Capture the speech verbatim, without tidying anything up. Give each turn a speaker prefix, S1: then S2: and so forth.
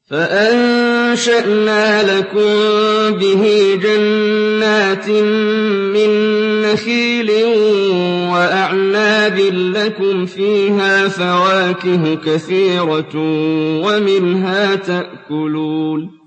S1: فَأَنشَأْنَا لَكُم بِهِ جَنَّاتٍ مِّن نَّخِيلٍ وَأَعْنَابٍ لَّكُمْ فِيهَا فَوَاكِهُ كَثِيرَةٌ وَمِنْهَا تَأْكُلُونَ